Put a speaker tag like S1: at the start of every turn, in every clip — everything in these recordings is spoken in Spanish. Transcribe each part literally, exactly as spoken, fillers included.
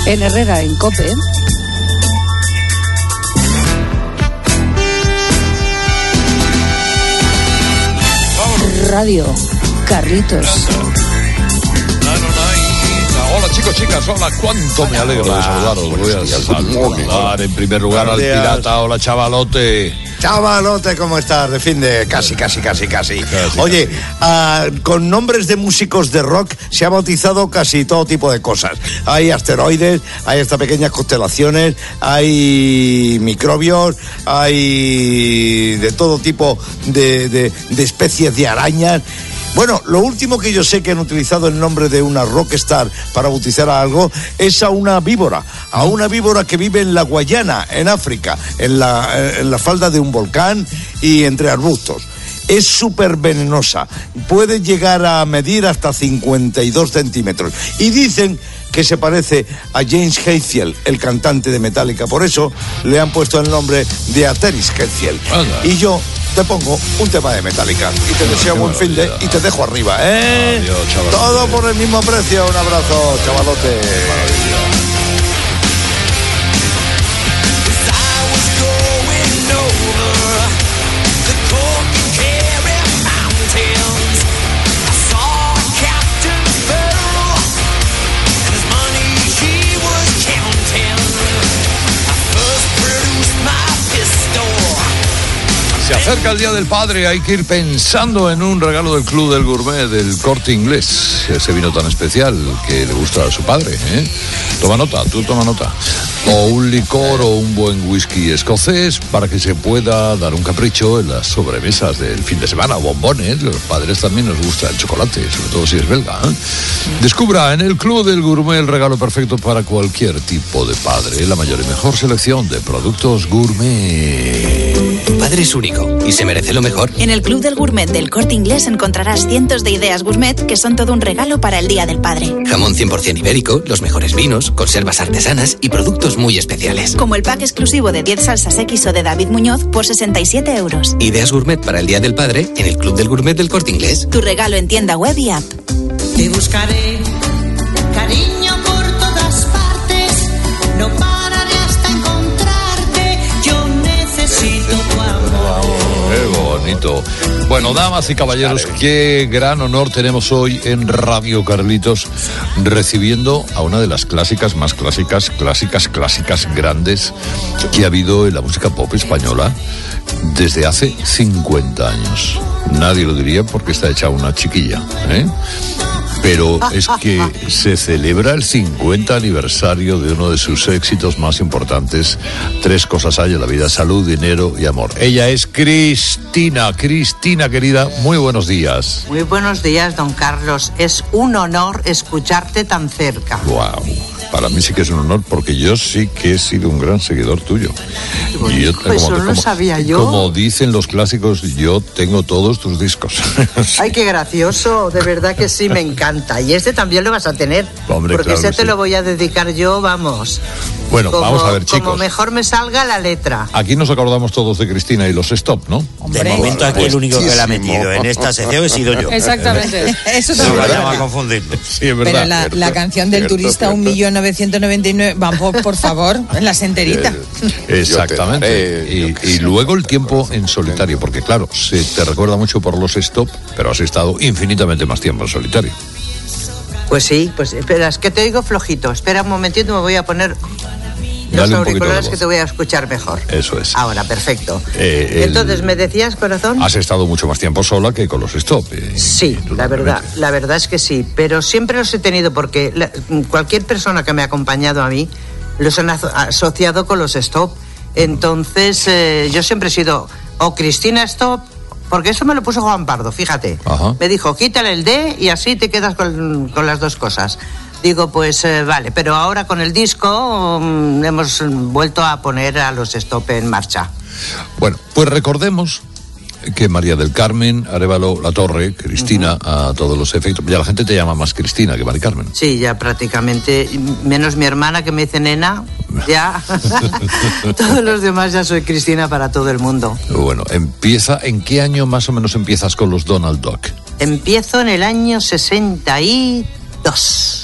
S1: En Herrera, en COPE. Radio Carlitos.
S2: Hola chicos, chicas, hola, cuánto me alegro de saludaros. Voy a saludar en primer lugar al pirata. Hola chavalote.
S3: Chavalote, ¿cómo estás? De fin de casi, casi, casi, casi. casi Oye, casi. Uh, con nombres de músicos de rock se ha bautizado casi todo tipo de cosas. Hay asteroides, hay hasta pequeñas constelaciones, hay microbios, hay de todo tipo de, de, de especies de arañas. Bueno, lo último que yo sé que han utilizado el nombre de una rockstar para bautizar a algo es a una víbora, a una víbora que vive en la Guayana, en África, en la, en la falda de un volcán y entre arbustos. Es súper venenosa, puede llegar a medir hasta cincuenta y dos centímetros. Y dicen que se parece a James Hetfield, el cantante de Metallica. Por eso le han puesto el nombre de Ateris Hetfield. Anda. Y yo te pongo un tema de Metallica y te deseo buen fin de y te dejo arriba, ¿eh? Adiós, todo por el mismo precio. Un abrazo, chavalote.
S2: Se acerca el Día del Padre, hay que ir pensando en un regalo del Club del Gourmet del Corte Inglés, ese vino tan especial que le gusta a su padre, ¿eh? Toma nota, tú toma nota. O un licor o un buen whisky escocés para que se pueda dar un capricho en las sobremesas del fin de semana, o bombones. Los padres también nos gusta el chocolate, sobre todo si es belga, ¿eh? Descubra en el Club del Gourmet el regalo perfecto para cualquier tipo de padre, la mayor y mejor selección de productos gourmet.
S4: Tu padre es único y se merece lo mejor.
S5: En el Club del Gourmet del Corte Inglés encontrarás cientos de ideas gourmet que son todo un regalo para el Día del Padre.
S4: Jamón cien por ciento ibérico, los mejores vinos, conservas artesanas y productos muy especiales.
S5: Como el pack exclusivo de diez salsas X o de David Muñoz por sesenta y siete euros.
S4: Ideas gourmet para el Día del Padre en el Club del Gourmet del Corte Inglés.
S5: Tu regalo en tienda web y app.
S6: Te buscaré, cariño, por todas partes. No pararé hasta encontrarte. Yo necesito tu amor.
S2: Qué bonito. Bueno, damas y caballeros, qué gran honor tenemos hoy en Radio Carlitos, recibiendo a una de las clásicas más clásicas, clásicas, clásicas grandes que ha habido en la música pop española desde hace cincuenta años. Nadie lo diría porque está hecha una chiquilla, ¿eh? Pero es que se celebra el cincuenta aniversario de uno de sus éxitos más importantes. Tres cosas hay en la vida: salud, dinero y amor. Ella es Cristina. Cristina, querida, muy buenos días.
S7: Muy buenos días, don Carlos. Es un honor escucharte tan cerca.
S2: Wow. Para mí sí que es un honor porque yo sí que he sido un gran seguidor tuyo.
S7: Y yo, pues como, eso no lo sabía yo.
S2: Como dicen los clásicos, yo tengo todos tus discos. Sí.
S7: Ay, qué gracioso, de verdad que sí, me encanta. Y este también lo vas a tener.
S2: Hombre,
S7: porque
S2: claro
S7: ese te
S2: sí.
S7: lo voy a dedicar yo, vamos.
S2: Bueno,
S7: como,
S2: vamos a ver, chicos.
S7: Como mejor me salga la letra.
S2: Aquí nos acordamos todos de Cristina y los Stop, ¿no?
S8: Hombre, de momento aquí el único que la ha metido en esta sección he sido yo.
S1: Exactamente.
S8: Eso también. Se va a confundir.
S2: Sí, es verdad.
S1: Pero la, la canción del
S2: cierto,
S1: turista,
S2: cierto.
S1: un millón novecientos noventa y nueve, vamos, por favor, en la enterita.
S2: Exactamente. Y, y luego el tiempo en solitario, porque claro, se te recuerda mucho por los Stop, pero has estado infinitamente más tiempo en solitario.
S7: Pues sí, pues espera, es que te oigo flojito. Espera un momentito, me voy a poner los auriculares que te voy a escuchar mejor.
S2: Eso es.
S7: Ahora, perfecto.
S2: Eh,
S7: Entonces,
S2: el...
S7: ¿me decías, corazón?
S2: Has estado mucho más tiempo sola que con los Stop. Eh,
S7: sí, la verdad, la verdad es que sí, pero siempre los he tenido porque la, cualquier persona que me ha acompañado a mí los han asociado con los Stop. Entonces, eh, yo siempre he sido o Cristina Stop, porque eso me lo puso Juan Pardo, fíjate.
S2: Ajá.
S7: Me dijo, quítale el D y así te quedas con, con las dos cosas. Digo, pues eh, vale, pero ahora con el disco um, hemos vuelto a poner a los Stop en marcha.
S2: Bueno, pues recordemos que María del Carmen Arévalo La Torre, Cristina, uh-huh. a todos los efectos. Ya la gente te llama más Cristina que Mari Carmen.
S7: Sí, ya prácticamente, menos mi hermana que me dice nena, ya. Todos los demás ya soy Cristina para todo el mundo.
S2: Bueno, empieza, ¿en qué año más o menos empiezas con los Donald Duck?
S7: Empiezo en el año sesenta y dos.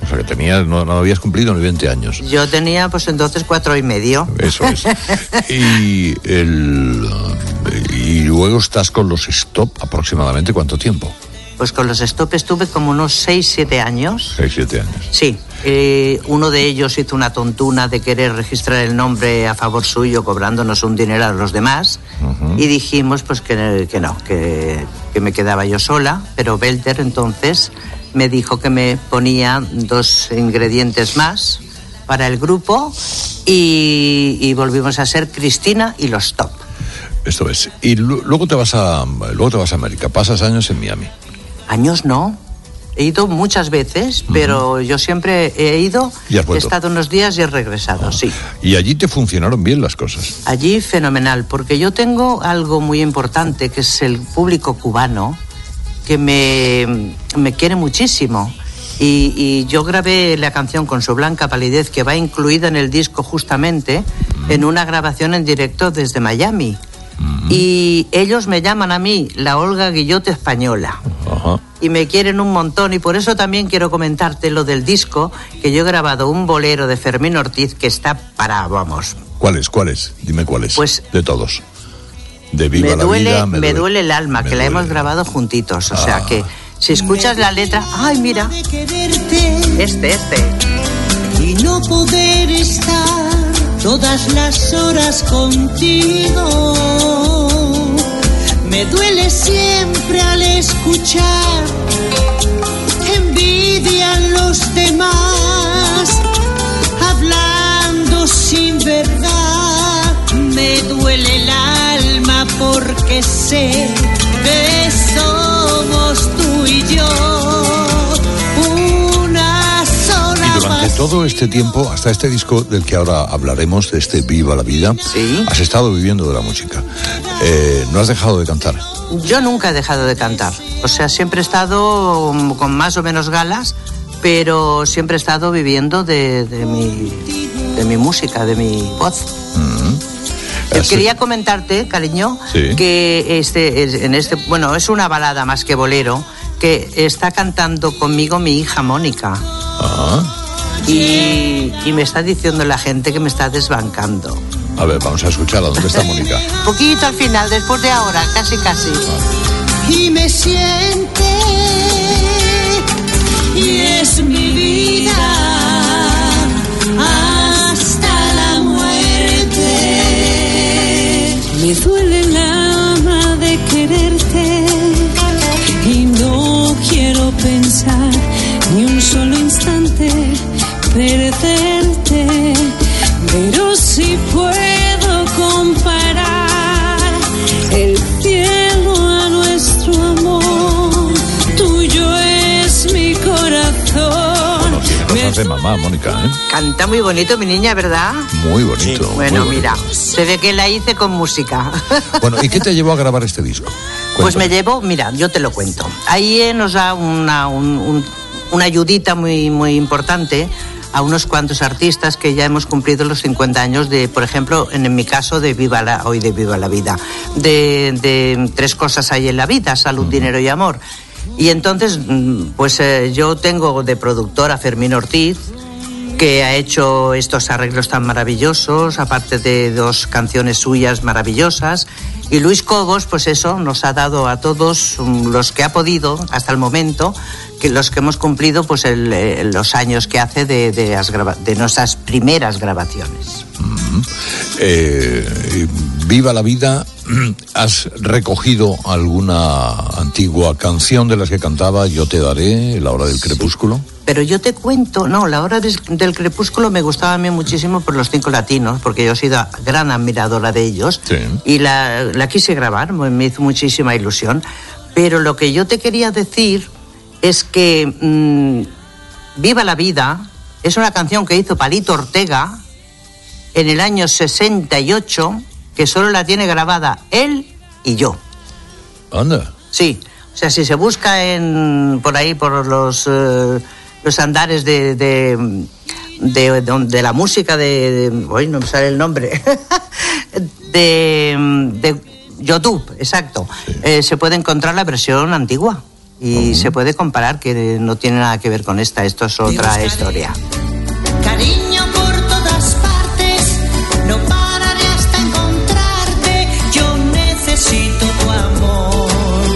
S2: O sea, que tenías, no, no habías cumplido ni veinte años.
S7: Yo tenía, pues entonces, cuatro y medio.
S2: Eso es. y, el, y luego estás con los Stop aproximadamente, ¿cuánto tiempo?
S7: Pues con los Stop estuve como unos seis, siete años.
S2: seis, siete años.
S7: Sí. Eh, uno de ellos hizo una tontuna de querer registrar el nombre a favor suyo, cobrándonos un dinero a los demás. Uh-huh. Y dijimos pues que, que no, que, que me quedaba yo sola. Pero Belter entonces me dijo que me ponía dos ingredientes más para el grupo y, y volvimos a ser Cristina y los Top.
S2: Esto es. Y l- luego te vas a luego te vas a América. Pasas años en Miami.
S7: Años no. He ido muchas veces, uh-huh. pero yo siempre he ido, he estado unos días y he regresado, uh-huh. sí.
S2: Y allí te funcionaron bien las cosas.
S7: Allí fenomenal, porque yo tengo algo muy importante, que es el público cubano, que me, me quiere muchísimo. Y, y yo grabé la canción con su blanca palidez, que va incluida en el disco justamente, uh-huh. en una grabación en directo desde Miami. Uh-huh. Y ellos me llaman a mí la Olga Guillote española. Uh-huh. Y me quieren un montón, y por eso también quiero comentarte lo del disco, que yo he grabado un bolero de Fermín Ortiz que está para, vamos...
S2: ¿Cuál es? ¿Cuál es? Dime cuál es.
S7: Pues...
S2: De todos. De Viva
S7: me duele,
S2: la Vida.
S7: Me, me duele el alma, que duele. La hemos grabado juntitos, o ah. sea que si escuchas la letra... ¡Ay, mira! Este, este.
S6: Y no poder estar todas las horas contigo. Me duele siempre al escuchar envidia en los demás, hablando sin verdad. Me duele el alma porque sé que somos tú y yo una sola.
S2: Y durante todo este tiempo, hasta este disco del que ahora hablaremos, de este Viva la Vida,
S7: ¿sí?
S2: Has estado viviendo de la música. Eh, ¿No has dejado de cantar?
S7: Yo nunca he dejado de cantar. O sea, siempre he estado con más o menos galas, pero siempre he estado viviendo de, de, mi, de mi música, de mi voz. Mm-hmm. Así... Quería comentarte, cariño, sí. que este, en este, bueno, es una balada más que bolero, que está cantando conmigo mi hija Mónica.
S2: Ah.
S7: Y, y me está diciendo la gente que me está desbancando.
S2: A ver, vamos a escucharla. ¿Dónde está Mónica?
S7: Poquito al final, después de ahora, casi, casi.
S6: Ah. Y me siente, y es mi vida, hasta la muerte. Me duele el alma de quererte, y no quiero pensar ni un solo instante perderte, pero si puedo comparar el cielo a nuestro amor, tuyo es mi corazón.
S2: Bueno, tiene cosas de mamá, Mónica, ¿eh?
S7: Canta muy bonito, mi niña, ¿verdad?
S2: Muy bonito.
S7: Sí. Bueno,
S2: muy
S7: mira,
S2: bonito.
S7: Se ve que la hice con música.
S2: Bueno, ¿y qué te llevó a grabar este disco? Cuéntame.
S7: Pues me llevó, mira, yo te lo cuento. Ahí nos da una, un, un, una ayudita muy, muy importante a unos cuantos artistas que ya hemos cumplido los cincuenta años de, por ejemplo, en, en mi caso, de Viva la, hoy de Viva la Vida, de, de Tres cosas hay en la vida, salud, dinero y amor. Y entonces, pues eh, yo tengo de productor a Fermín Ortiz, que ha hecho estos arreglos tan maravillosos, aparte de dos canciones suyas maravillosas. Y Luis Cobos, pues eso, nos ha dado a todos los que ha podido hasta el momento, que los que hemos cumplido pues el, el, los años que hace de, de, las grava- de nuestras primeras grabaciones.
S2: Mm-hmm. eh, Viva la Vida, ¿has recogido alguna antigua canción de las que cantaba Yo te daré, La hora del crepúsculo?
S7: Pero yo te cuento, no, La hora del, del crepúsculo me gustaba a mí muchísimo por los Cinco Latinos, porque yo he sido gran admiradora de ellos, sí. Y la, la quise grabar, me hizo muchísima ilusión. Pero lo que yo te quería decir es que mmm, Viva la Vida es una canción que hizo Palito Ortega en el año sesenta y ocho, que solo la tiene grabada él y yo.
S2: ¿Anda?
S7: Sí, o sea, si se busca en por ahí, por los... Eh, los andares de de, de, de, de la música de, de... Hoy no me sale el nombre. de, de YouTube, exacto. Sí. Eh, se puede encontrar la versión antigua. Y, y uh-huh. se puede comparar, que no tiene nada que ver con esta, esto es otra historia.
S6: Cariño por todas partes, no pararé hasta encontrarte, yo necesito tu amor,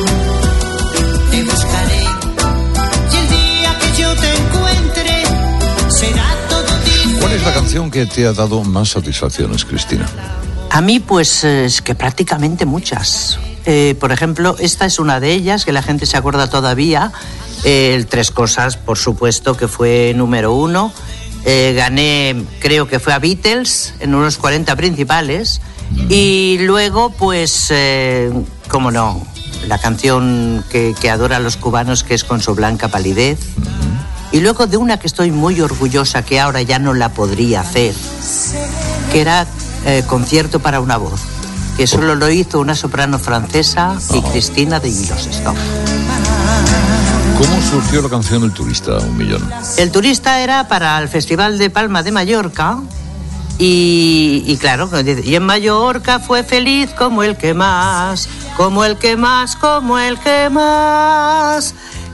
S6: te buscaré, y el día que yo te encuentre, será todo diferente.
S2: ¿Cuál es la canción que te ha dado más satisfacciones, Cristina?
S7: A mí, pues, es que prácticamente muchas. Eh, por ejemplo, esta es una de ellas, que la gente se acuerda todavía. Eh, el Tres Cosas, por supuesto, que fue número uno. Eh, gané, creo que fue a Beatles, en unos cuarenta principales. Mm. Y luego, pues, eh, cómo no, la canción que, que adoran los cubanos, que es Con su blanca palidez. Mm. Y luego de una que estoy muy orgullosa, que ahora ya no la podría hacer, que era eh, Concierto para una voz, que solo lo hizo una soprano francesa y oh. Cristina de Los Stop.
S2: ¿Cómo surgió la canción El Turista, un millón?
S7: El Turista era para el Festival de Palma de Mallorca y, y claro, y en Mallorca fue feliz como el que más, como el que más, como el que más.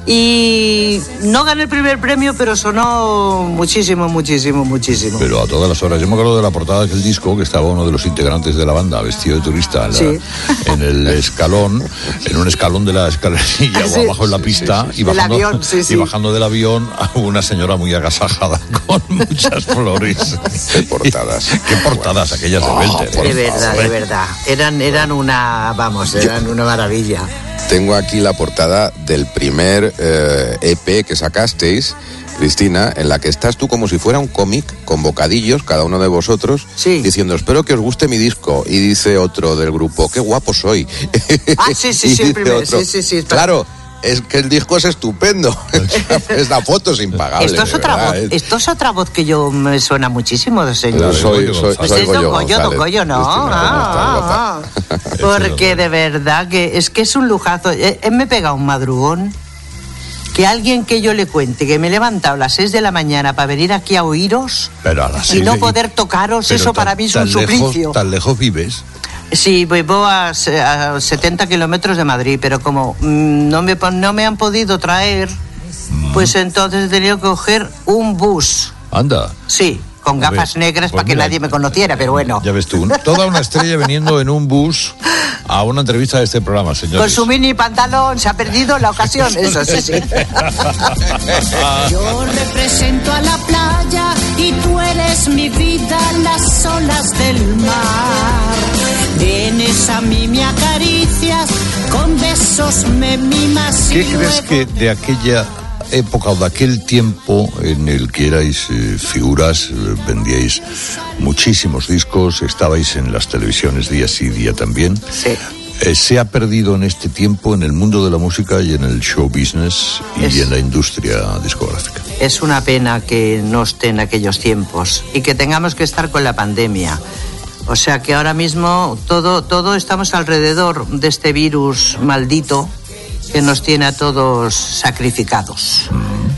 S7: Y no gané el primer premio, pero sonó muchísimo, muchísimo, muchísimo.
S2: Pero a todas las horas. Yo me acuerdo de la portada de aquel disco, que estaba uno de los integrantes de la banda vestido de turista en, la, sí. en el escalón, en un escalón de la escalerilla sí. o abajo en la pista, sí, sí, sí. Y, bajando, avión, sí, sí. y bajando del avión a una señora muy agasajada con muchas flores.
S9: Qué portadas.
S2: Qué portadas aquellas oh, de Belter.
S7: De verdad, de verdad. Eran, eran una, vamos, eran Yo... una maravilla.
S9: Tengo aquí la portada del primer eh, E P que sacasteis, Cristina, en la que estás tú como si fuera un cómic, con bocadillos, cada uno de vosotros,
S7: sí.
S9: diciendo, espero que os guste mi disco. Y dice otro del grupo, qué guapo soy.
S7: Ah, sí, sí, sí, el primero, sí, sí, sí.
S9: Claro. Es que el disco es estupendo. Es la foto es impagable.
S7: Esto es otra
S9: verdad,
S7: voz.
S9: ¿eh?
S7: Esto es otra voz que yo me suena muchísimo, señor.
S9: Claro, soy, soy,
S7: pues
S9: soy
S7: es Don Goyo, Don Goyo, ¿no? Ah, ah, ah. Porque de verdad que es que es un lujazo. Eh, me he pegado un madrugón. Que alguien que yo le cuente que me he levantado a las seis de la mañana para venir aquí a oíros
S2: pero a las
S7: y no poder tocaros, eso tan, para mí es un suplicio.
S2: Lejos, ¿Tan lejos vives?
S7: Sí, vivo a, a setenta kilómetros de Madrid, pero como mmm, no, me, no me han podido traer, mm. pues entonces he tenido que coger un bus.
S2: Anda.
S7: Sí, con gafas ver, negras pues para mira, que nadie me conociera, pero bueno.
S2: Ya ves tú, toda una estrella viniendo en un bus a una entrevista de este programa, señores.
S7: Con su mini pantalón, se ha perdido la ocasión, eso sí, sí.
S6: Yo represento a la playa y tú eres mi vida, las olas del mar. Vienes a mí, me acaricias, con besos me mimas.
S2: ¿Qué crees que de aquella época o de aquel tiempo en el que erais eh, figuras, eh, vendíais muchísimos discos, estabais en las televisiones día sí día también?
S7: Sí.
S2: Eh, se ha perdido en este tiempo en el mundo de la música y en el show business y es, en la industria discográfica?
S7: Es una pena que no esté en aquellos tiempos y que tengamos que estar con la pandemia. O sea que ahora mismo todo, todo estamos alrededor de este virus maldito que nos tiene a todos sacrificados.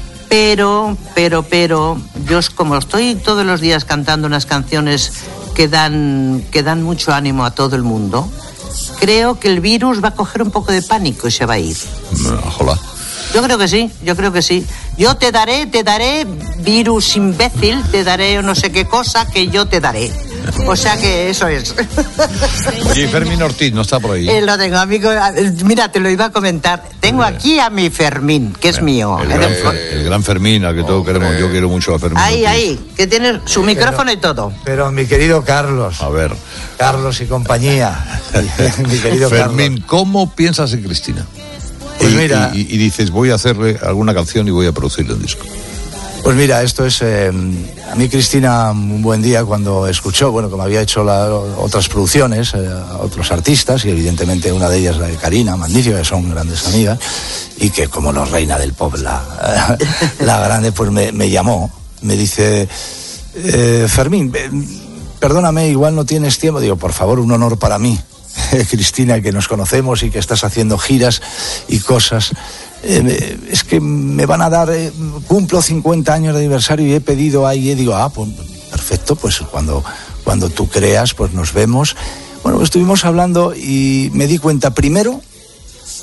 S7: Pero, pero, pero, yo como estoy todos los días cantando unas canciones que dan, que dan mucho ánimo a todo el mundo, creo que el virus va a coger un poco de pánico y se va a ir.
S2: Ojalá.
S7: Yo creo que sí, yo creo que sí. Yo te daré, te daré, virus imbécil, te daré no sé qué cosa que yo te daré. O sea que eso es.
S2: Oye, Fermín Ortiz no está por ahí.
S7: Eh, lo tengo, amigo. Mira, te lo iba a comentar. Tengo aquí a mi Fermín, que es mío.
S2: El, el, el, el gran Fermín, al que todos queremos. Yo quiero mucho a Fermín.
S7: Ahí,
S2: Ortiz.
S7: ahí, que tiene su micrófono
S10: pero,
S7: y todo.
S10: Pero mi querido Carlos.
S2: A ver.
S10: Carlos y compañía. Mi querido
S2: Fermín,
S10: Carlos.
S2: ¿cómo piensas en Cristina?
S10: Pues
S2: y,
S10: mira,
S2: y, y dices, voy a hacerle alguna canción y voy a producirle un disco.
S10: Pues mira, esto es, eh, a mí Cristina, un buen día cuando escuchó, bueno, como había hecho la, otras producciones, eh, a otros artistas, y evidentemente una de ellas, la de Karina, magnífica, que son grandes amigas, y que como no reina del pop, la, la grande, pues me, me llamó, me dice, eh, Fermín, perdóname, igual no tienes tiempo. Digo, por favor, un honor para mí, Cristina, que nos conocemos y que estás haciendo giras y cosas. Eh, es que me van a dar, eh, cumplo cincuenta años de aniversario y he pedido ahí, y digo, ah, pues perfecto, pues cuando, cuando tú creas, pues nos vemos. Bueno, estuvimos hablando y me di cuenta primero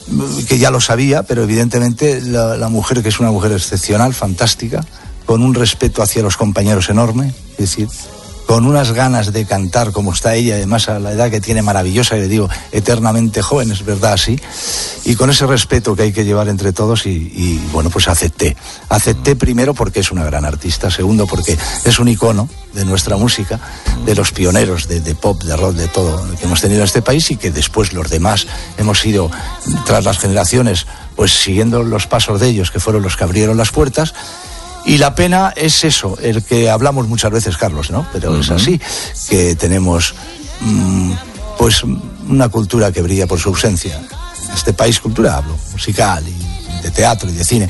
S10: que ya lo sabía, pero evidentemente la, la mujer, que es una mujer excepcional, fantástica, con un respeto hacia los compañeros enorme, es decir, con unas ganas de cantar como está ella, además a la edad que tiene maravillosa, y le digo, eternamente joven, es verdad, así, y con ese respeto que hay que llevar entre todos, y, y bueno, pues acepté. Acepté primero porque es una gran artista, segundo porque es un icono de nuestra música, de los pioneros de, de pop, de rock, de todo que hemos tenido en este país, y que después los demás hemos ido, tras las generaciones, pues siguiendo los pasos de ellos, que fueron los que abrieron las puertas. Y la pena es eso, el que hablamos muchas veces, Carlos, ¿no? Pero uh-huh. es así, que tenemos mmm, pues una cultura que brilla por su ausencia. Este país, cultura, hablo, musical y de teatro y de cine,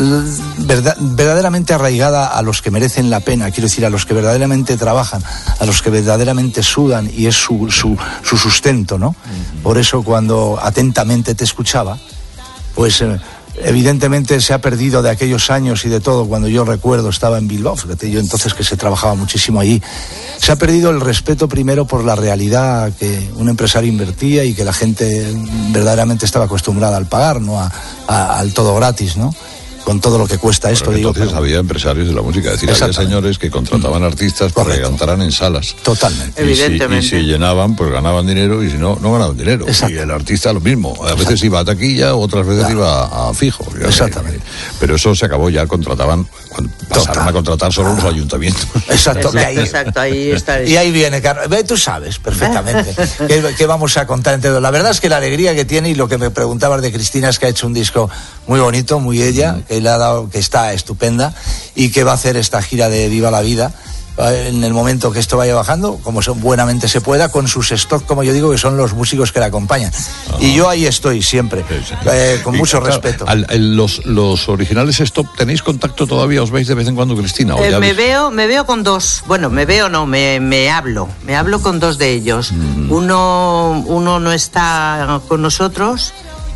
S10: verdad, verdaderamente arraigada a los que merecen la pena, quiero decir, a los que verdaderamente trabajan, a los que verdaderamente sudan, y es su, su, su sustento, ¿no? Uh-huh. Por eso cuando atentamente te escuchaba, pues... Eh, evidentemente se ha perdido de aquellos años y de todo, cuando yo recuerdo estaba en Bilbao, fíjate, yo entonces que se trabajaba muchísimo allí, se ha perdido el respeto primero por la realidad que un empresario invertía y que la gente verdaderamente estaba acostumbrada al pagar, no a, a, al todo gratis, ¿no? Con todo lo que cuesta esto.
S2: Pero
S10: digo,
S2: entonces
S10: pero...
S2: había empresarios de la música, es decir, había señores que contrataban artistas para que cantaran en salas.
S10: Totalmente.
S2: Y
S7: Evidentemente.
S2: Si, y si llenaban, pues ganaban dinero, y si no, no ganaban dinero. Exacto. Y el artista lo mismo. A veces Exacto. iba a taquilla, otras veces claro. iba a fijo.
S10: Exactamente.
S2: Pero eso se acabó, ya contrataban, pasaron Total. a contratar solo los ayuntamientos.
S10: Exacto.
S7: Exacto, ahí, exacto, ahí está.
S10: Y ahí viene, Carlos. Tú sabes perfectamente qué, qué vamos a contar entre todos. La verdad es que la alegría que tiene, y lo que me preguntabas de Cristina, es que ha hecho un disco muy bonito, muy ella, que le ha dado, que está estupenda, y que va a hacer esta gira de Viva la Vida en el momento que esto vaya bajando, como buenamente se pueda, con sus stock, como yo digo, que son los músicos que la acompañan. Ah. Y yo ahí estoy siempre, sí, sí. Eh, con y, mucho claro, respeto.
S2: Al, el, los, los originales stop, ¿tenéis contacto todavía? ¿Os veis de vez en cuando, Cristina?
S7: Eh, me veo me veo con dos, bueno, me veo no, me, me hablo, me hablo con dos de ellos. Mm. Uno, uno no está con nosotros,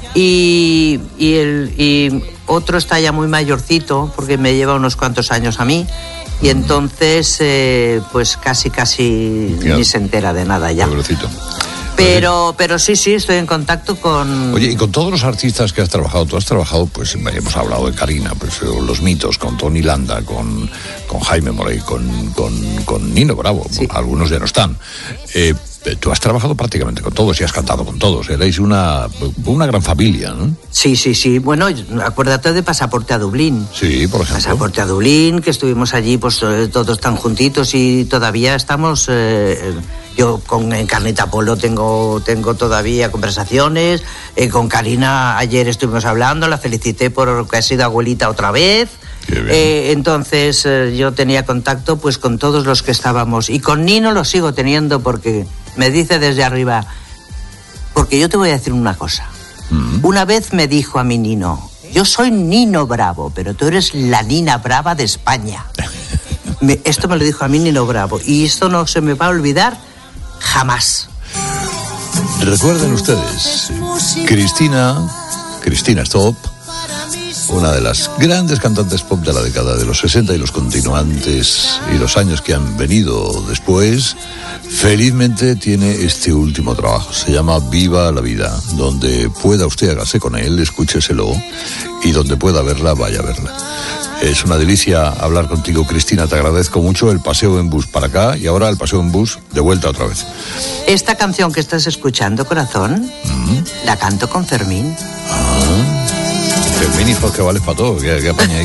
S7: y, y, el, y otro está ya muy mayorcito, porque me lleva unos cuantos años a mí. Y entonces, eh, pues casi, casi claro. ni se entera de nada ya.
S2: Pobrecito.
S7: Pero, pero sí, sí, estoy en contacto con...
S2: Oye, y con todos los artistas que has trabajado, tú has trabajado, pues hemos hablado de Karina, pues los mitos, con Tony Landa, con, con Jaime Morey, con, con, con Nino Bravo, sí. Algunos ya no están. Eh, tú has trabajado prácticamente con todos y has cantado con todos, erais una, una gran familia, ¿no?
S7: Sí, sí, sí. Bueno, acuérdate de Pasaporte a Dublín.
S2: Sí, por ejemplo.
S7: Pasaporte a Dublín, que estuvimos allí pues todos tan juntitos, y todavía estamos... Eh, yo con Encarnita Polo tengo, tengo todavía conversaciones, eh, con Karina ayer estuvimos hablando, la felicité por que ha sido abuelita otra vez. Eh, entonces eh, yo tenía contacto pues con todos los que estábamos, y con Nino lo sigo teniendo, porque me dice desde arriba, porque yo te voy a decir una cosa. Mm-hmm. Una vez me dijo a mi Nino, yo soy Nino Bravo, pero tú eres la Nina Brava de España. me, esto me lo dijo a mí Nino Bravo, y esto no se me va a olvidar jamás.
S2: Recuerden ustedes, Cristina, Cristina Stop, una de las grandes cantantes pop de la década de los sesenta y los continuantes y los años que han venido después, felizmente tiene este último trabajo. Se llama Viva la Vida, donde pueda usted hágase con él, escúcheselo, y donde pueda verla, vaya a verla. Es una delicia hablar contigo, Cristina. Te agradezco mucho el paseo en bus para acá, y ahora el paseo en bus de vuelta otra vez.
S7: Esta canción que estás escuchando, corazón, uh-huh. la canto con Fermín.
S2: Ah. Fermín, hijo, que vales para todo, que, que apaña ahí.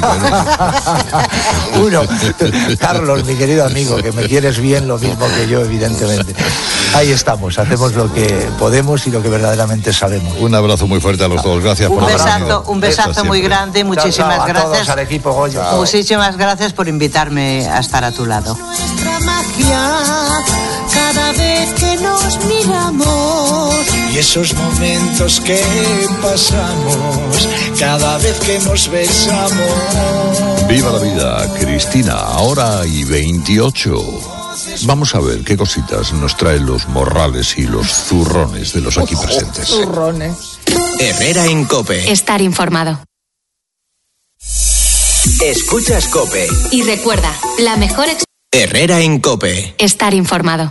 S10: Uno, Carlos, mi querido amigo, que me quieres bien lo mismo que yo, evidentemente. Ahí estamos, hacemos lo que podemos y lo que verdaderamente sabemos.
S2: Un abrazo muy fuerte a los dos, gracias
S7: un
S2: por
S7: besazo, un besazo muy grande, muchísimas
S10: chao, chao,
S7: gracias.
S10: A todos, al equipo Goyo.
S7: Chao. Muchísimas gracias por invitarme a estar a tu lado.
S6: Nuestra magia, cada vez que nos miramos,
S11: y esos momentos que pasamos, cada vez que nos besamos.
S2: Viva la vida, Cristina, ahora y veintiocho. Vamos a ver qué cositas nos traen los morrales y los zurrones de los aquí presentes.
S1: Zurrones.
S4: Herrera en COPE.
S12: Estar informado.
S4: Escuchas COPE.
S12: Y recuerda, la mejor ex...
S4: Herrera en COPE.
S12: Estar informado.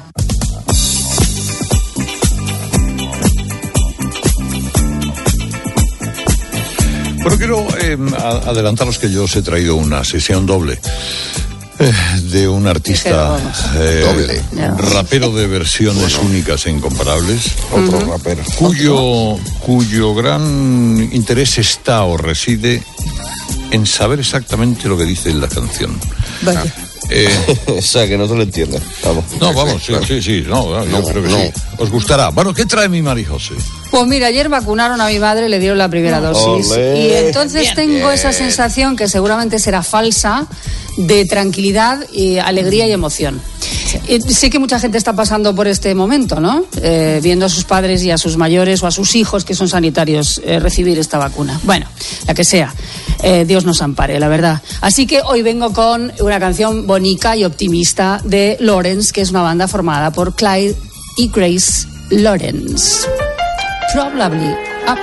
S2: Bueno, quiero eh, a- adelantaros que yo os he traído una sesión doble eh, de un artista eh,
S9: Doble.
S2: rapero de versiones únicas e incomparables,
S9: Otro rapero.
S2: cuyo, cuyo gran interés está o reside en saber exactamente lo que dice la canción.
S1: Vaya.
S2: Eh,
S13: O sea, que no te lo entiendes. Vamos.
S2: no, vamos, sí, sí, sí, no, yo
S9: No,
S2: creo que
S9: no.
S2: sí. Os gustará. Bueno, ¿qué trae mi Mari José?
S14: Pues mira, ayer vacunaron a mi madre, le dieron la primera dosis.
S13: Olé.
S14: Y entonces
S1: Bien.
S14: tengo
S9: Bien.
S14: esa sensación, que seguramente será falsa, de tranquilidad, y alegría y emoción. Eh, sé que mucha gente está pasando por este momento, ¿no? Eh, viendo a sus padres y a sus mayores o a sus hijos, que son sanitarios, eh, recibir esta vacuna. Bueno, la que sea. Eh, Dios nos ampare, la verdad. Así que hoy vengo con una canción bonita y optimista de Lawrence, que es una banda formada por Clyde y Grace Lawrence. Probably Up.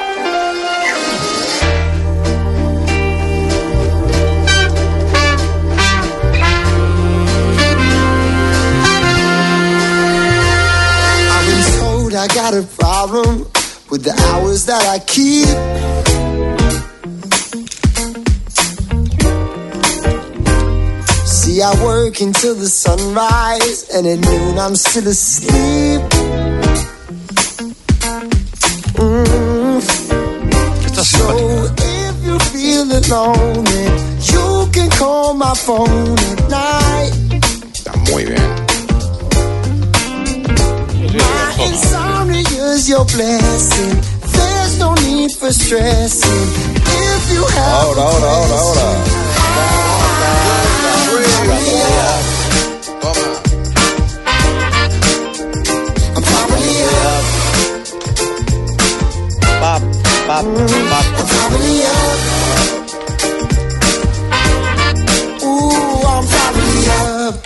S15: I've been told I got a problem with the hours that I keep. See, I work until the sunrise, and at noon I'm still asleep. Mm. So if you feel lonely, you can call my phone at night.
S9: Está muy bien.
S15: My insomnia is your blessing. There's no need for stressing. If you have
S13: Ahora, ahora, ahora, ahora.
S15: I'm probably up.
S13: Pap, pap, pap.
S15: I'm probably up. Ooh, I'm probably up.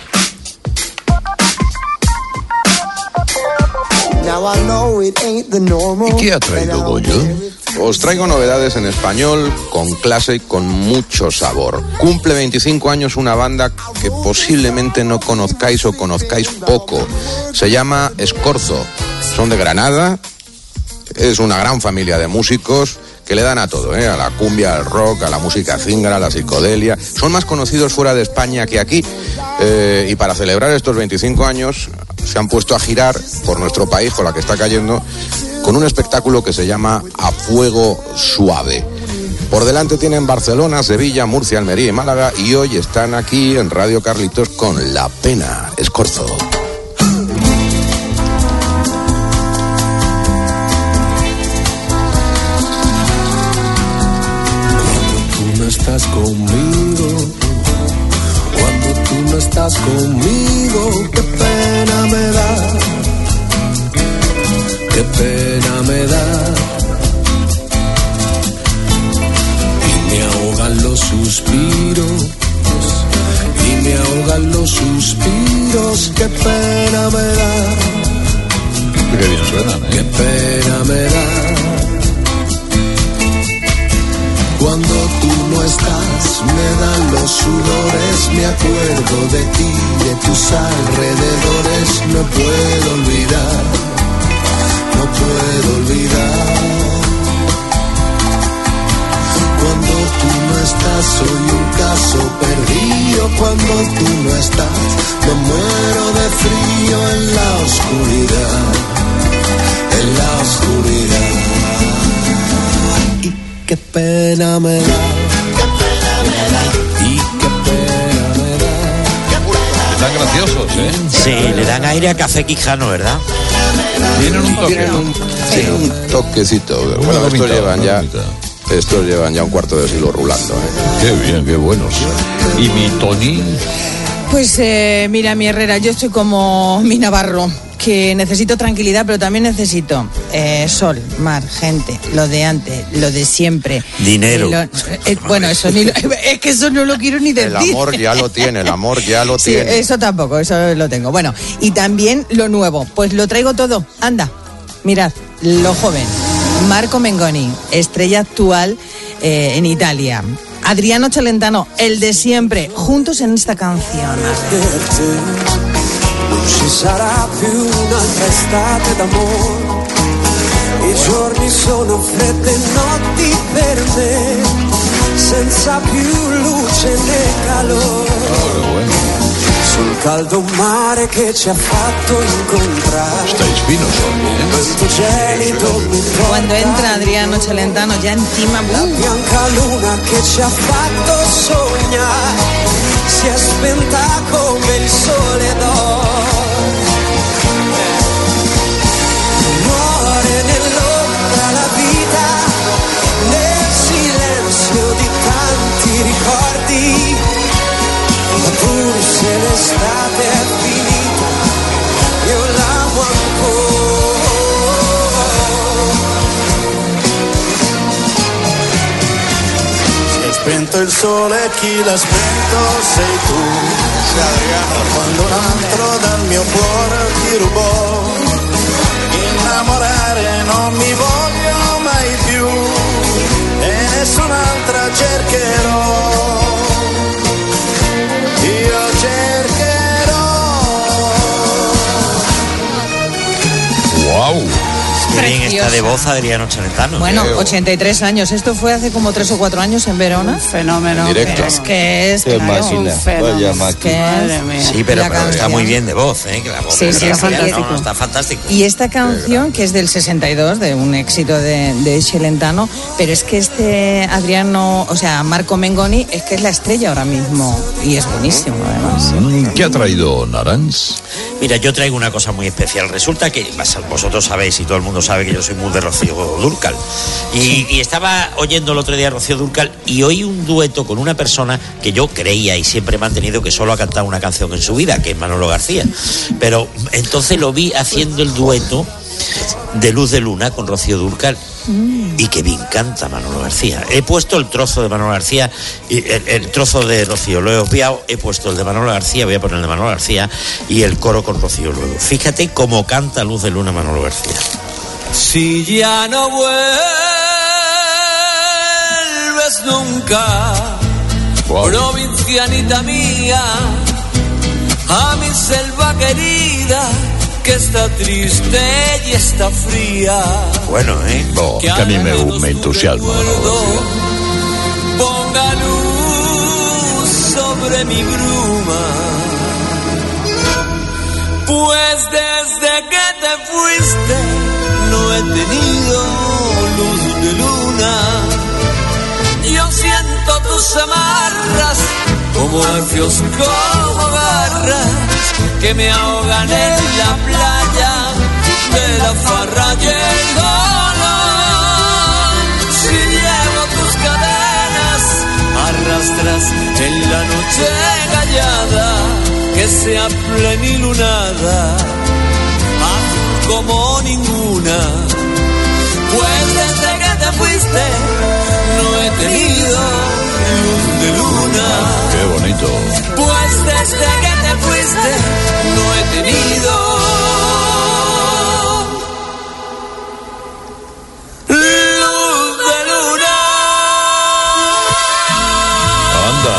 S15: Now I know it ain't the normal.
S2: ¿Y qué ha traído Goyo?
S9: Os traigo novedades en español, con clase y con mucho sabor. Cumple veinticinco años una banda que posiblemente no conozcáis o conozcáis poco. Se llama Escorzo. Son de Granada. Es una gran familia de músicos que le dan a todo, ¿eh? A la cumbia, al rock, a la música zíngara, a la psicodelia. Son más conocidos fuera de España que aquí. Eh, y para celebrar estos veinticinco años se han puesto a girar por nuestro país, con la que está cayendo, con un espectáculo que se llama A Fuego Suave. Por delante tienen Barcelona, Sevilla, Murcia, Almería y Málaga, y hoy están aquí en Radio Carlitos con La Pena, Escorzo.
S11: Tú no estás conmigo, cuando tú no estás conmigo, qué pena me da, qué pena me da. Y me ahogan los suspiros, y me ahogan los suspiros, qué pena me da,
S2: Qué bien suenan, ¿eh?
S11: qué pena me da. Cuando tú no estás, me dan los sudores, me acuerdo de ti, de tus alrededores, no puedo olvidar, no puedo olvidar. Cuando tú no estás, soy un caso perdido, cuando tú no estás, me muero de frío en la oscuridad, en la oscuridad. Qué pena me da, qué pena me da, y qué pena me da.
S2: Están graciosos, ¿eh?
S8: Sí, le dan aire a Café Quijano, ¿verdad?
S2: Tienen un toque.
S9: Tienen un, tienen un toquecito.
S2: Una
S9: Bueno, estos
S2: gomita,
S9: llevan
S2: una
S9: ya,
S2: gomita.
S9: estos llevan ya un cuarto de siglo rulando, ¿eh?
S2: Qué bien, qué buenos. ¿Y mi Tony?
S1: Pues eh, mira, mi Herrera, yo estoy como mi Navarro, que necesito tranquilidad, pero también necesito eh, sol, mar, gente, lo de antes, lo de siempre.
S8: Dinero.
S1: Y lo- eh, bueno, eso ni lo- es que eso no lo quiero ni decir.
S9: El amor ya lo tiene, el amor ya lo
S1: Sí,
S9: tiene.
S1: eso tampoco, eso lo tengo. Bueno, y también lo nuevo, pues lo traigo todo. Anda, mirad, lo joven. Marco Mengoni, estrella actual eh, en Italia. Adriano Celentano, el de siempre, juntos en esta canción.
S11: Ci sarà più un'altra estate d'amore,
S15: I giorni sono fredde notti per me, senza più luce né calore, sul caldo mare che ci ha fatto incontrare.
S2: Estáis finos hoy, ¿eh?
S1: Cuando entra Adriano Celentano ya encima,
S15: la bianca luna che ci ha fatto sognare si è spenta come il sole d'oro. Muore nell'ombra la vita, nel silenzio di tanti ricordi, pur se l'estate è finita, io l'amo ancora. Si è spento il sole, chi l'ha spento sei tu, quando un altro dal mio cuore ti rubò. Innamorare non mi voglio mai più e nessun'altra cercherò. Io cercherò.
S2: Wow.
S8: Qué bien está de voz Adriano Celentano.
S1: Bueno, ochenta y tres años. Esto fue hace como tres o cuatro años en Verona.
S14: Un fenómeno.
S2: En directo.
S1: Pero es que es
S13: Qué
S1: claro,
S13: máquina,
S1: un fenómeno.
S13: vaya
S1: Es
S13: máquina.
S1: que es-
S14: Madre mía.
S8: Sí, pero,
S1: la
S8: pero está
S1: canción.
S8: muy bien de voz, ¿eh? Que la voz
S1: Sí,
S8: de
S1: sí,
S8: Adriano
S1: es
S8: Celentano,
S1: fantástico.
S8: no, está fantástico.
S1: Y esta canción, que es del sesenta y dos, de un éxito de, de Celentano, pero es que este Adriano, o sea, Marco Mengoni, es que es la estrella ahora mismo. Y es buenísimo, además.
S2: Mm, ¿Qué ha traído Narans?
S8: Mira, yo traigo una cosa muy especial. Resulta que vosotros sabéis y todo el mundo sabe que yo soy muy de Rocío Dúrcal. Y, y estaba oyendo el otro día a Rocío Dúrcal y oí un dueto con una persona que yo creía y siempre he mantenido que solo ha cantado una canción en su vida, que es Manolo García. Pero entonces lo vi haciendo el dueto de Luz de Luna con Rocío Dúrcal. Y que bien canta Manolo García. He puesto el trozo de Manolo García, y el, el trozo de Rocío, lo he obviado, he puesto el de Manolo García, voy a poner el de Manolo García y el coro con Rocío luego. Fíjate cómo canta Luz de Luna Manolo García.
S15: Si ya no vuelves nunca,
S2: Wow.
S15: provincianita mía, a mi selva querida, que está triste y está fría.
S8: Bueno, ¿eh?
S2: No, que a mí me, me entusiasma. ¿no?
S15: Ponga luz sobre mi bruma, pues desde que te fuiste no he tenido luz de luna. Yo siento tus amarras como arcios, como garras que me ahogan en la playa de la farra y el dolor. Si llevo tus cadenas, arrastras en la noche callada, que sea plenilunada, azul como ninguna. Pues desde que te fuiste no he tenido luz de luna.
S2: Qué bonito.
S15: Pues desde que te fuiste no he tenido luz de luna.
S2: Anda.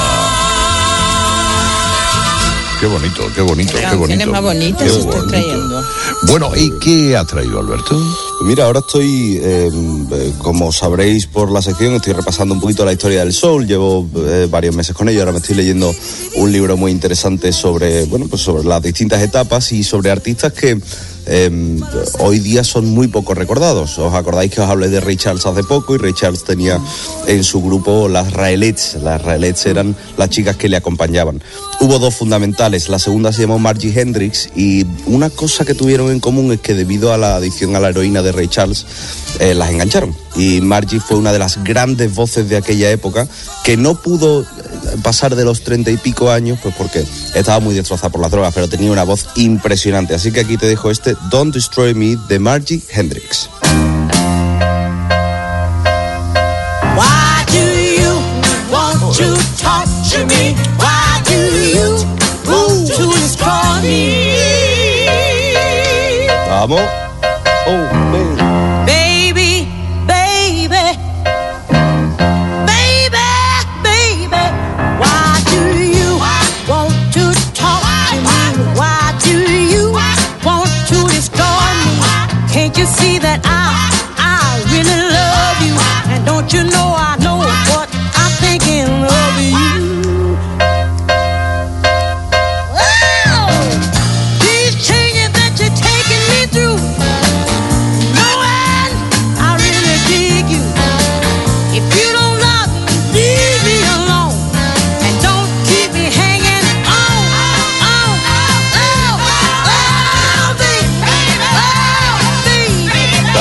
S2: Qué bonito, qué bonito, qué
S1: Canciones
S2: bonito.
S1: más bonitas
S2: Qué
S1: estás
S2: bonito.
S1: trayendo.
S2: Bueno, ¿y qué ha traído Alberto?
S13: Mira, ahora estoy, eh, eh, como sabréis por la sección, estoy repasando un poquito la historia del soul. Llevo eh, varios meses con ello. Ahora me estoy leyendo un libro muy interesante sobre, bueno, pues sobre las distintas etapas y sobre artistas que eh, hoy día son muy poco recordados. ¿Os acordáis que os hablé de Ray Charles hace poco? Y Ray Charles tenía en su grupo las Raelettes. Las Raelettes eran las chicas que le acompañaban. Hubo dos fundamentales. La segunda se llamó Margie Hendrix y una cosa que tuvieron en común es que debido a la adicción a la heroína de Ray Charles, eh, las engancharon. Y Margie fue una de las grandes voces de aquella época que no pudo pasar de los treinta y pico años, pues porque estaba muy destrozada por las drogas, pero tenía una voz impresionante. Así que aquí te dejo este Don't Destroy Me de Margie Hendrix.
S6: Why do you want to touch me? Why do you want to destroy me?
S13: Vamos. Oh, baby.
S6: Baby, baby, baby, baby. Why do you want to talk to me? Why do you want to destroy me? Can't you see that I'm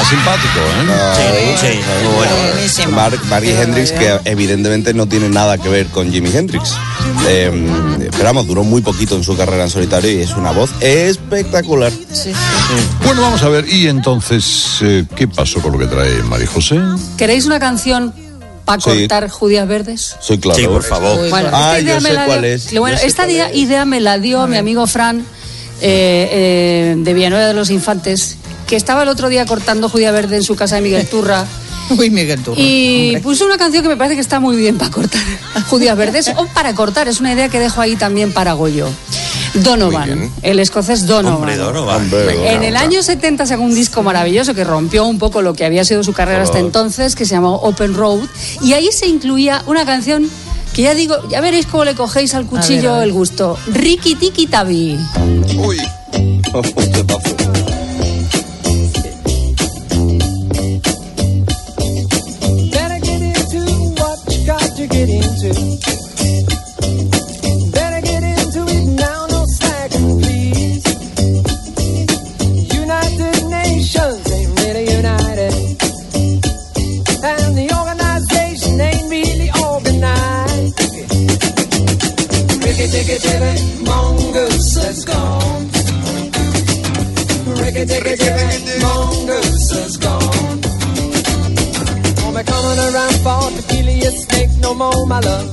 S2: Era simpático, ¿eh?
S8: Sí, sí, muy bueno.
S1: Buenísimo.
S13: Mar- Barry
S1: Qué
S13: Hendrix,
S1: barbaridad.
S13: que evidentemente no tiene nada que ver con Jimi Hendrix. Eh, pero vamos, duró muy poquito en su carrera en solitario y es una voz espectacular.
S1: Sí, sí.
S2: Bueno, vamos a ver, y entonces, eh, ¿qué pasó con lo que trae María José?
S14: ¿Queréis una canción para
S13: Sí.
S14: cortar judías verdes?
S13: Soy claro.
S8: Sí, por favor.
S1: Uy,
S14: Bueno,
S13: Ah,
S14: esta idea
S13: yo
S14: me
S13: sé
S14: la
S13: cuál
S14: dio-
S13: es,
S14: Bueno,
S13: yo sé
S14: esta
S13: cuál
S14: idea,
S13: es.
S14: idea me la dio mi amigo Fran eh, eh, de Villanueva de los Infantes, que estaba el otro día cortando judía verde en su casa de Miguel Turra.
S1: Uy, Miguel Turra.
S14: Y
S1: hombre.
S14: puso una canción que me parece que está muy bien para cortar judías verdes o para cortar. Es una idea que dejo ahí también para Goyo.
S9: Muy
S14: Donovan,
S9: bien.
S14: el escocés Donovan.
S8: Hombre, Donovan.
S13: Hombre,
S14: En el año setenta sacó un disco maravilloso que rompió un poco lo que había sido su carrera hasta entonces, que se llamó Open Road, y ahí se incluía una canción que ya digo, ya veréis cómo le cogéis al cuchillo
S1: A ver, a ver.
S14: el gusto. Riki Tiki Tabi.
S9: Uy.
S15: Better get into what you got to get into. Better get into it now, no slacking, please. United Nations ain't really united, and the organization ain't really organized. Ricky Ticky Ticky Mongoose has gone. Ricky Ticky Ticky Mongoose has gone. I'm coming around for to kill you, snake no more, my love.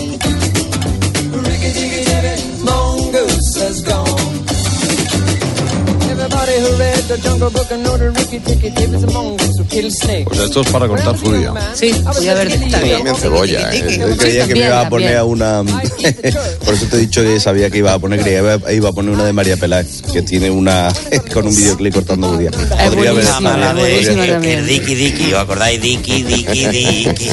S15: Ricky Ticky Ticky Mongoose has gone. Everybody who read the Jungle Book and know the Ricky Ticky Ticky is a mongoose who kills snakes.
S2: Pues esto es para cortar judía.
S14: Sí, judía verde. Está bien.
S9: También cebolla, ¿eh?
S13: Yo creía que me
S14: también,
S13: iba a poner a
S14: también.
S13: una. Por eso te he dicho que sabía que iba a poner, creía que iba- iba a poner una de María Peláez, que tiene una. con un videoclip cortando judía. Podría haber
S14: buenísima,
S13: estado,
S8: Llama la de
S14: buenísima
S8: el,
S14: también.
S8: el Diki Diki, ¿os acordáis? Diki Diki Diki.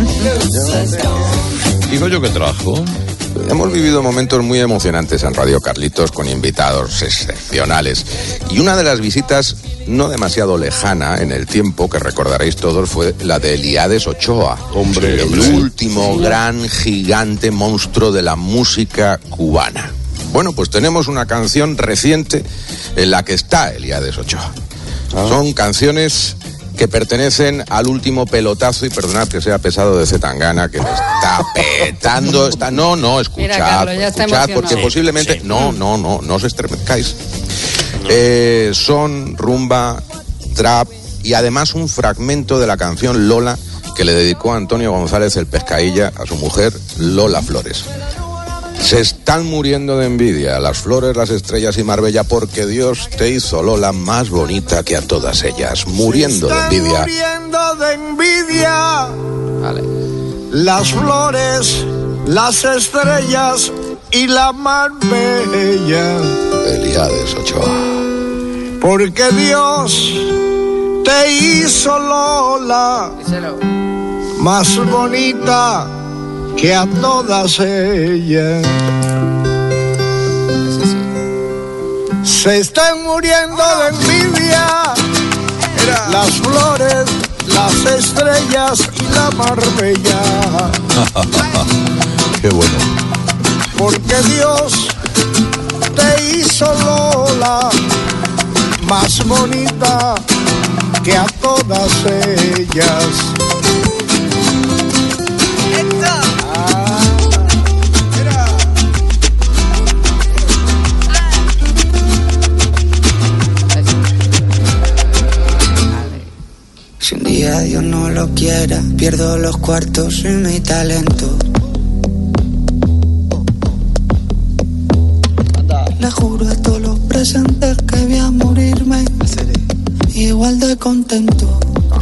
S2: ¿Y Goyo qué trajo?
S9: Hemos vivido momentos muy emocionantes en Radio Carlitos con invitados excepcionales. Y una de las visitas no demasiado lejana en el tiempo, que recordaréis todos, fue la de Eliades Ochoa.
S2: Hombre,
S9: el
S2: hombre.
S9: último gran gigante monstruo de la música cubana. Bueno, pues tenemos una canción reciente en la que está Eliades Ochoa. Son canciones que pertenecen al último pelotazo, y perdonad que sea pesado, de Zetangana, que me está petando. Está, no, no, escuchad,
S14: Mira, Carlos, ya está
S9: escuchad,
S14: emocionado.
S9: porque
S8: Sí,
S9: posiblemente...
S8: sí.
S9: No, no, no, no os estremezcáis. Eh, son rumba, trap y además un fragmento de la canción Lola que le dedicó Antonio González el Pescailla a su mujer Lola Flores. Se están muriendo de envidia las flores, las estrellas y Marbella, porque Dios te hizo, Lola, más bonita que a todas ellas. Muriendo de envidia.
S11: Muriendo de envidia.
S9: Vale.
S11: Las flores, las estrellas y la Marbella.
S9: Eliades Ochoa.
S11: Porque Dios te hizo, Lola, más bonita que a todas ellas. Se están muriendo de envidia las flores, las estrellas y la Marbella.
S2: Qué bueno.
S11: Porque Dios te hizo, Lola, más bonita que a todas ellas.
S16: Si un día Dios no lo quiera, pierdo los cuartos y mi talento. Le juro a todos los presentes que voy a morirme igual de contento.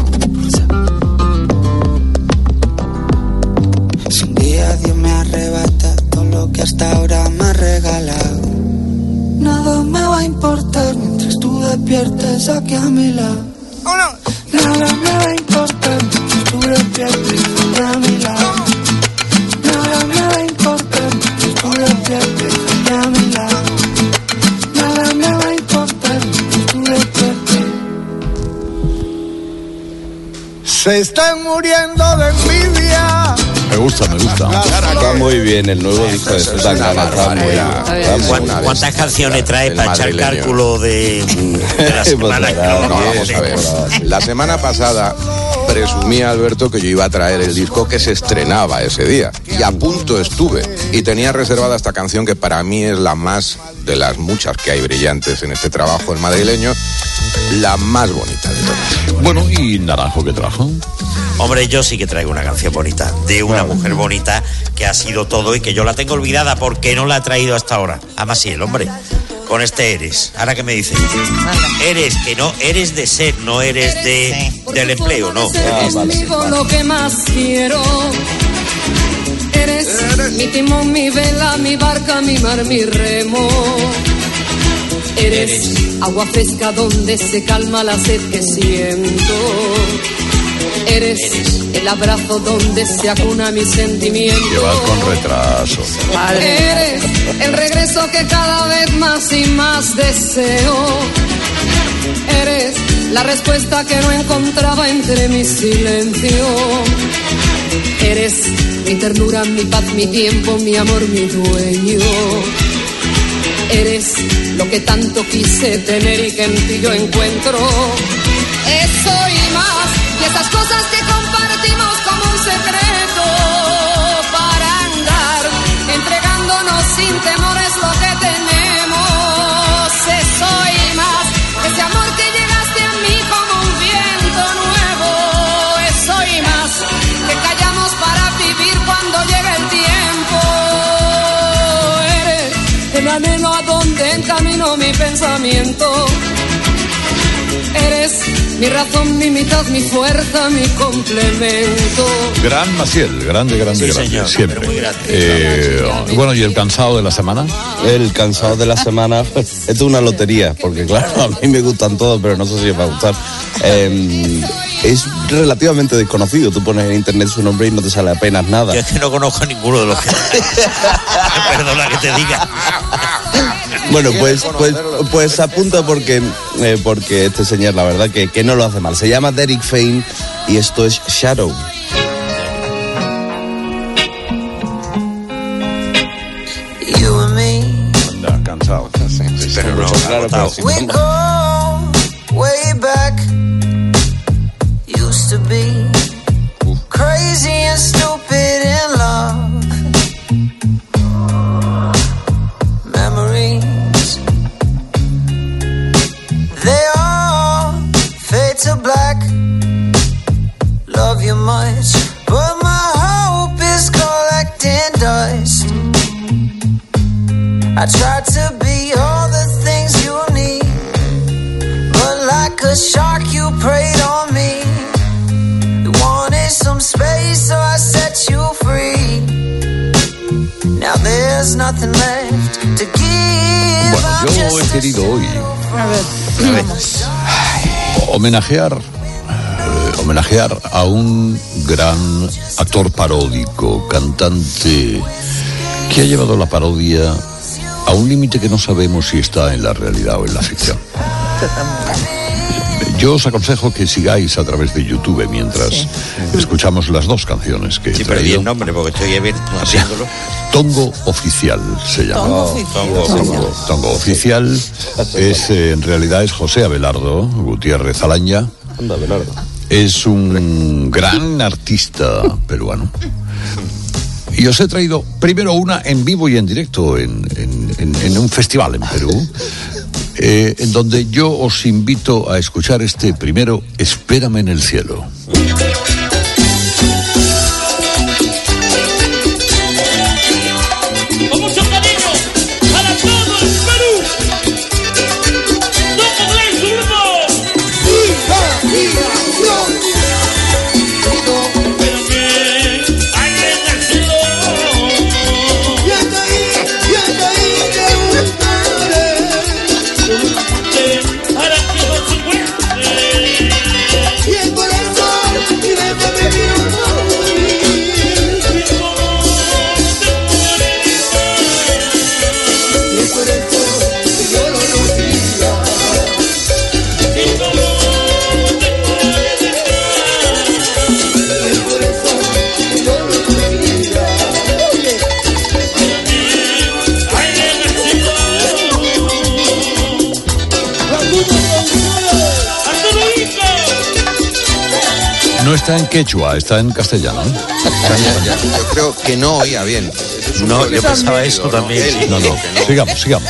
S16: Si un día Dios me arrebata todo lo que hasta ahora me ha regalado, nada me va a importar mientras tú despiertes aquí a mi lado. Nada me va a importar mientras tú despiertes aquí a mi lado. Nada me va a importar mientras tú despiertes aquí a mi lado. Nada me va a importar mientras tú despiertes.
S11: Se están muriendo de envidia
S2: Me gusta, me gusta.
S13: Está muy bien el nuevo disco de Zetangana. Está muy bien.
S8: ¿Cuántas canciones trae para echar el cálculo de, de la semana?
S9: No, vamos a ver. La semana pasada presumía Alberto que yo iba a traer el disco que se estrenaba ese día. Y a punto estuve. Y tenía reservada esta canción que para mí es la más, de las muchas que hay brillantes en este trabajo, el madrileño, la más bonita de todas.
S2: Bueno, ¿y Naranjo qué trajo?
S8: Hombre, yo sí que traigo una canción bonita, de una mujer bonita que ha sido todo y que yo la tengo olvidada porque no la he traído hasta ahora. Además, sí, el hombre, con este Eres. Ahora que me dices, eres, que no, eres de ser, no eres de del empleo, no.
S15: Eres lo que más quiero. Eres mi timón, mi vela, mi barca, mi mar, mi remo. Eres agua fresca donde se calma la sed que siento. Eres el abrazo donde se acuna mi sentimiento.
S2: Llevas con retraso.
S15: Eres el regreso que cada vez más y más deseo. Eres la respuesta que no encontraba entre mi silencio. Eres mi ternura, mi paz, mi tiempo, mi amor, mi dueño. Eres lo que tanto quise tener y que en ti yo encuentro. Eso y más, y esas cosas que compartimos como un secreto, para andar entregándonos sin temores lo que tenemos. Eso y más, ese amor que llegaste a mí como un viento nuevo. Eso y más, que callamos para vivir cuando llegue el tiempo. Eres el anhelo a donde encamino mi pensamiento. Eres mi razón, mi mitad, mi fuerza, mi complemento.
S2: Gran Maciel, grande, grande,
S8: Sí,
S2: grande,
S8: señor,
S2: siempre.
S8: pero muy grande.
S2: Eh, bueno, ¿y el cansado de la semana?
S13: El cansado de la semana, esto es una lotería, porque claro, a mí me gustan todos, pero no sé si os va a gustar. Eh, es relativamente desconocido, tú pones en internet su nombre y no te sale apenas nada.
S8: Yo es que no conozco a ninguno de los que... Perdona que te diga.
S13: Bueno, pues, pues, pues apunta porque, eh, porque este señor, la verdad, que, que no lo hace mal. Se llama Derek Fain y esto es Shadow.
S16: You and me,
S2: Anda, cansado.
S9: Sí, sí, pero no,
S13: Claro, pero sí.
S16: we go way back. Used to be crazy and stupid in love. Memories, they all fade to black. Love you much, but my hope is collecting dust. I tried to be all the things you need, but like a shark you preyed on me. You wanted some space, so I set you free. Now there's nothing left to give.
S2: Bueno, yo he querido hoy homenajear, eh, homenajear a un gran actor paródico, cantante, que ha llevado la parodia a un límite que no sabemos si está en la realidad o en la ficción. Yo os aconsejo que sigáis a través de YouTube mientras sí. escuchamos las dos canciones que he
S8: Sí,
S2: traído.
S8: perdí el nombre porque estoy haciéndolo.
S2: Tongo Oficial se llama.
S1: Tongo Oficial.
S2: Tongo, Tongo, Tongo Oficial es, eh, en realidad es José Abelardo Gutiérrez Alaña.
S13: Anda, Abelardo.
S2: Es un gran artista peruano. Y os he traído primero una en vivo y en directo en, en, en, en un festival en Perú, eh, en donde yo os invito a escuchar este primero, Espérame en el cielo.
S17: Con mucho cariño para todo el Perú. ¡Todo el grupo!
S11: Y el corazón
S2: No está en quechua, está en castellano. ¿eh?
S9: Ya, ya, yo creo que no oía bien. Es un
S8: No, yo
S9: problema.
S8: pensaba eso también.
S9: Él
S8: sí.
S9: dice
S2: No, no,
S9: que no.
S2: sigamos, sigamos.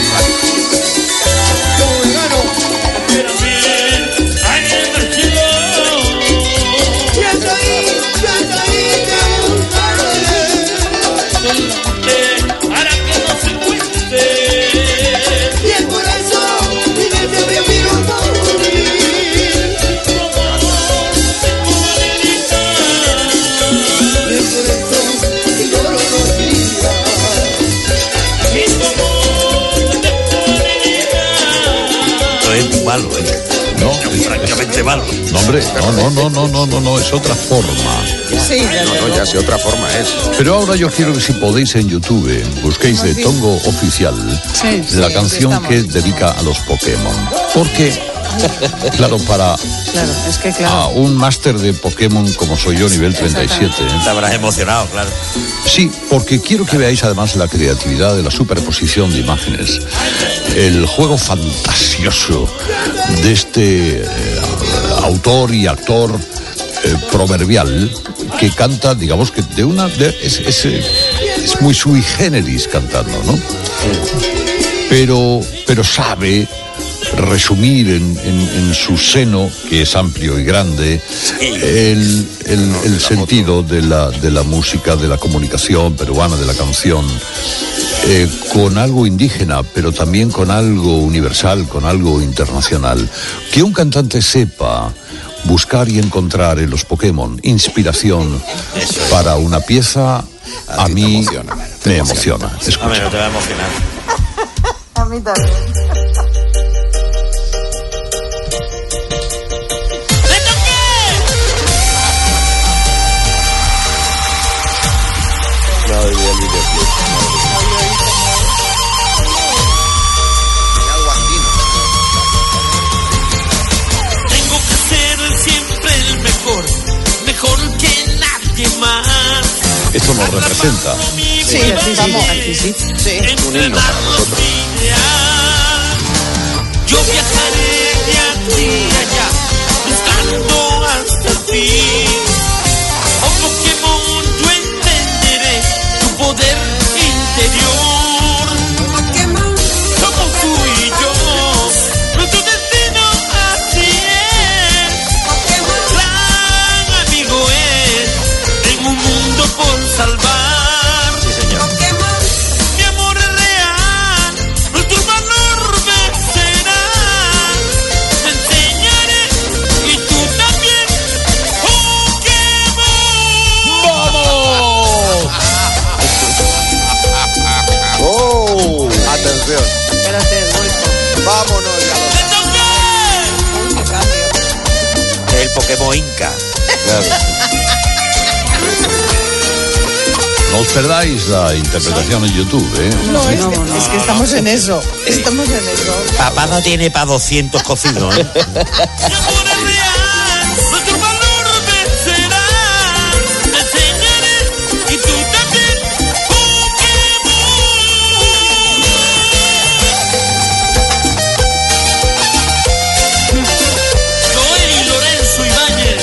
S8: Esto es malo, ¿eh?
S2: No,
S8: Francamente malo.
S2: no, hombre, no, no, no, no, no, no, no, es otra forma.
S1: Sí,
S9: No, no, ya sé, otra forma es.
S2: Pero ahora yo quiero que si podéis en YouTube busquéis de Tongo Oficial
S14: Sí,
S2: la
S1: sí,
S2: canción
S1: estamos.
S2: que dedica a los Pokémon. Porque, claro, para
S14: Claro, es que
S2: a
S14: claro.
S2: un máster de Pokémon como soy yo, nivel treinta y siete.
S8: Te habrás emocionado, claro.
S2: Sí, porque quiero que veáis además la creatividad de la superposición de imágenes, el juego fantasioso de este eh, autor y actor eh, proverbial que canta, digamos que de una de- es, es, eh, es muy sui generis cantando, ¿no? Pero, pero sabe resumir en, en- en su seno, que es amplio y grande, el, el- el sentido de la, de la música, de la comunicación peruana, de la canción, eh, con algo indígena, pero también con algo universal, con algo internacional. Que un cantante sepa buscar y encontrar en los Pokémon inspiración para una pieza, a mí me emociona.
S8: A ver,
S2: Escucha.
S8: no te va a emocionar.
S1: A mí también.
S13: No, el videoclip.
S17: Tengo que ser siempre el mejor, mejor que nadie más.
S2: Esto nos representa.
S17: Sí,
S1: Sí, sí, vamos, aquí sí. Sí.
S2: Un himno para nosotros.
S17: Yo viajaré de aquí a allá, buscando hasta el fin. Oh Pokémon, yo entenderé tu poder interior. Pokémon, somos tú y yo, nuestro destino así es. Pokémon, gran amigo es, en un mundo por salvar.
S8: Sí, señor.
S17: Pokémon, mi amor es real, nuestro valor vencerá. Te enseñaré y tú también, Pokémon.
S9: ¡Oh! Atención.
S1: Espérate, vuelto.
S9: Vámonos ya.
S8: El Pokémon Inca.
S2: No os perdáis la interpretación en YouTube, ¿eh?
S1: No, es, que, es que estamos en eso. Estamos en eso.
S8: Papá no tiene para doscientos cocidos, ¿eh?
S17: Nuestro valor vencerá. Te enseñaré y tú también, Pokémon. Joel y Lorenzo Ibáñez.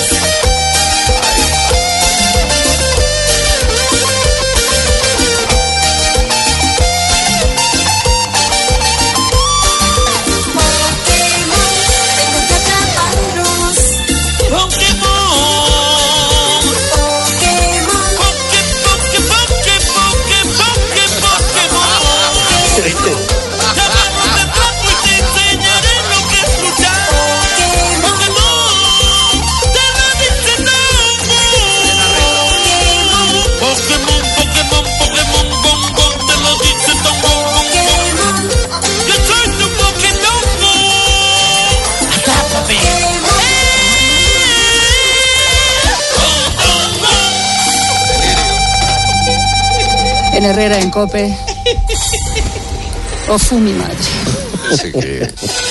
S14: En Herrera, en Cope. O fu mi madre.
S2: Así que